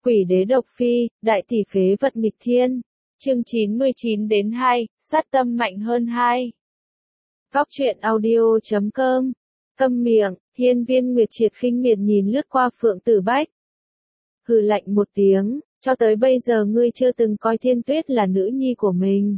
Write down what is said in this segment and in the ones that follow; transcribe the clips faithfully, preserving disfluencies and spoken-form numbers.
Quỷ đế độc phi, đại tỷ phế vật nghịch thiên. Chương chín mươi chín đến hai, sát tâm mạnh hơn hai. Góc truyện audio chấm com. Câm miệng, Hiên Viên Nguyệt Triệt khinh miệt nhìn lướt qua Phượng Tử Bách. Hừ lạnh một tiếng, cho tới bây giờ ngươi chưa từng coi Thiên Tuyết là nữ nhi của mình.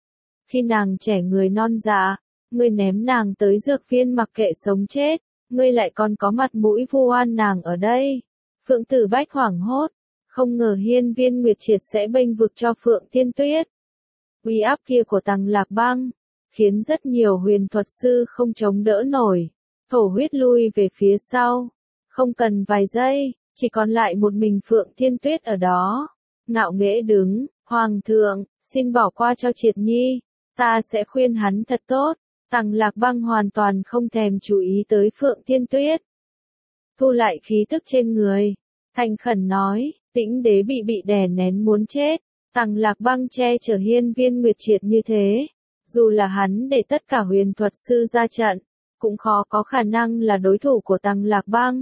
Khi nàng trẻ người non dạ, ngươi ném nàng tới dược viên mặc kệ sống chết, ngươi lại còn có mặt mũi vu oan nàng ở đây. Phượng Tử Bách hoảng hốt, không ngờ Hiên Viên Nguyệt Triệt sẽ bênh vực cho Phượng Thiên Tuyết. Uy áp kia của Tằng Lạc Băng, khiến rất nhiều huyền thuật sư không chống đỡ nổi, thổ huyết lui về phía sau. Không cần vài giây, chỉ còn lại một mình Phượng Thiên Tuyết ở đó. Ngạo nghễ đứng, Hoàng thượng, xin bỏ qua cho Triệt Nhi, ta sẽ khuyên hắn thật tốt. Tằng Lạc Băng hoàn toàn không thèm chú ý tới Phượng Thiên Tuyết. Thu lại khí tức trên người, thành khẩn nói, Tĩnh đế bị bị đè nén muốn chết. Tằng Lạc Băng che chở Hiên Viên Nguyệt Triệt như thế, dù là hắn để tất cả huyền thuật sư ra trận, cũng khó có khả năng là đối thủ của Tằng Lạc Băng.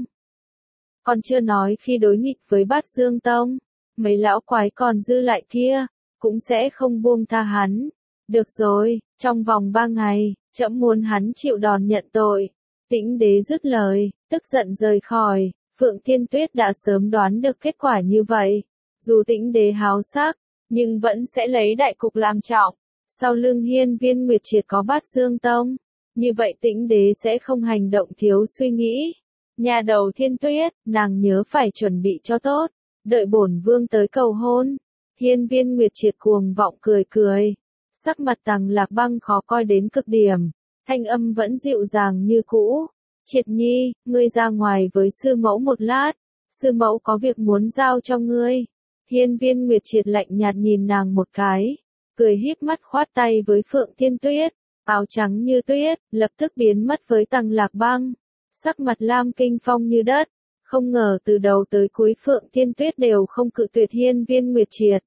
Còn chưa nói khi đối nghịch với Bát Dương Tông, mấy lão quái còn dư lại kia, cũng sẽ không buông tha hắn. Được rồi, trong vòng ba ngày, trẫm muốn hắn chịu đòn nhận tội. Tĩnh đế dứt lời, tức giận rời khỏi. Phượng Thiên Tuyết đã sớm đoán được kết quả như vậy. Dù Tĩnh đế háo sắc, nhưng vẫn sẽ lấy đại cục làm trọng. Sau lưng Hiên Viên Nguyệt Triệt có Bát Dương Tông, như vậy Tĩnh đế sẽ không hành động thiếu suy nghĩ. Nhà đầu Thiên Tuyết, nàng nhớ phải chuẩn bị cho tốt, đợi bổn vương tới cầu hôn. Hiên Viên Nguyệt Triệt cuồng vọng cười cười, sắc mặt Tằng Lạc Băng khó coi đến cực điểm, thanh âm vẫn dịu dàng như cũ. Triệt Nhi, ngươi ra ngoài với sư mẫu một lát, sư mẫu có việc muốn giao cho ngươi. Hiên Viên Nguyệt Triệt lạnh nhạt nhìn nàng một cái, cười híp mắt khoát tay với Phượng Thiên Tuyết, áo trắng như tuyết, lập tức biến mất với Tằng Lạc Băng. Sắc mặt Lam Kinh Phong như đất, không ngờ từ đầu tới cuối Phượng Thiên Tuyết đều không cự tuyệt Hiên Viên Nguyệt Triệt.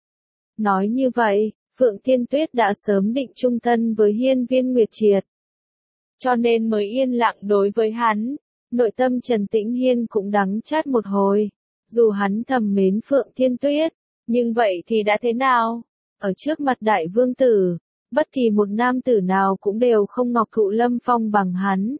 Nói như vậy, Phượng Thiên Tuyết đã sớm định chung thân với Hiên Viên Nguyệt Triệt, cho nên mới yên lặng đối với hắn. Nội tâm Trần Tĩnh Hiên cũng đắng chát một hồi, dù hắn thầm mến Phượng Thiên Tuyết, nhưng vậy thì đã thế nào? Ở trước mặt đại vương tử, bất kỳ một nam tử nào cũng đều không ngọc thụ lâm phong bằng hắn,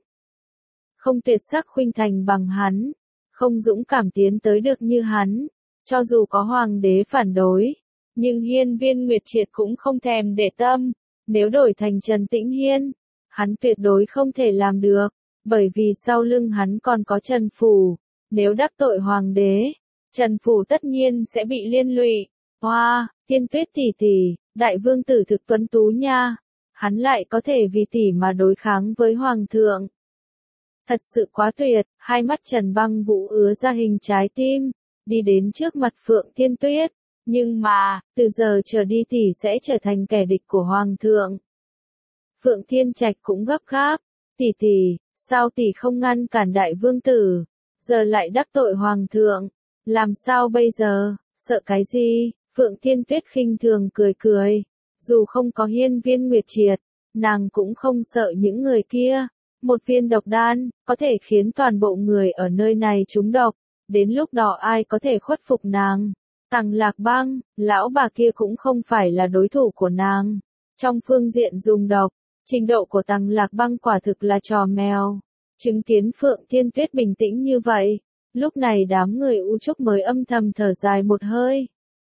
không tuyệt sắc khuynh thành bằng hắn, không dũng cảm tiến tới được như hắn. Cho dù có hoàng đế phản đối, nhưng Hiên Viên Nguyệt Triệt cũng không thèm để tâm. Nếu đổi thành Trần Tĩnh Hiên, hắn tuyệt đối không thể làm được, bởi vì sau lưng hắn còn có Trần Phủ. Nếu đắc tội hoàng đế, Trần Phủ tất nhiên sẽ bị liên lụy. Hoa, Thiên Tuyết tỷ tỷ, đại vương tử thực tuấn tú nha, hắn lại có thể vì tỷ mà đối kháng với hoàng thượng. Thật sự quá tuyệt. Hai mắt Trần Băng Vũ ứa ra hình trái tim, đi đến trước mặt Phượng Thiên Tuyết. Nhưng mà, từ giờ trở đi tỷ sẽ trở thành kẻ địch của hoàng thượng. Phượng Thiên Trạch cũng gấp gáp, tỷ tỷ, sao tỷ không ngăn cản đại vương tử, giờ lại đắc tội hoàng thượng, làm sao bây giờ, sợ cái gì? Phượng Thiên Tuyết khinh thường cười cười, dù không có Hiên Viên Nguyệt Triệt, nàng cũng không sợ những người kia. Một viên độc đan, có thể khiến toàn bộ người ở nơi này trúng độc, đến lúc đó ai có thể khuất phục nàng? Tằng Lạc Băng, lão bà kia cũng không phải là đối thủ của nàng. Trong phương diện dùng độc, trình độ của Tằng Lạc Băng quả thực là trò mèo. Chứng kiến Phượng Thiên Tuyết bình tĩnh như vậy, lúc này đám người U Trúc mới âm thầm thở dài một hơi.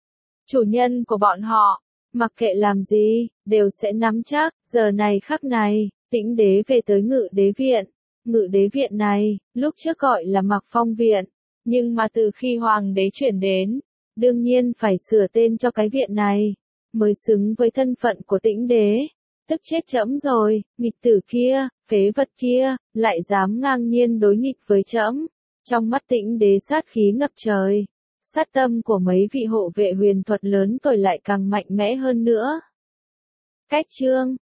Chủ nhân của bọn họ, mặc kệ làm gì, đều sẽ nắm chắc. Giờ này khắc này, Tĩnh đế về tới Ngự Đế Viện. Ngự Đế Viện này, lúc trước gọi là Mặc Phong Viện, nhưng mà từ khi hoàng đế chuyển đến, đương nhiên phải sửa tên cho cái viện này, mới xứng với thân phận của Tĩnh đế. Tức chết trẫm rồi, nghịch tử kia, phế vật kia, lại dám ngang nhiên đối nghịch với trẫm. Trong mắt Tĩnh đế sát khí ngập trời, sát tâm của mấy vị hộ vệ huyền thuật lớn tuổi lại càng mạnh mẽ hơn nữa. Cách chương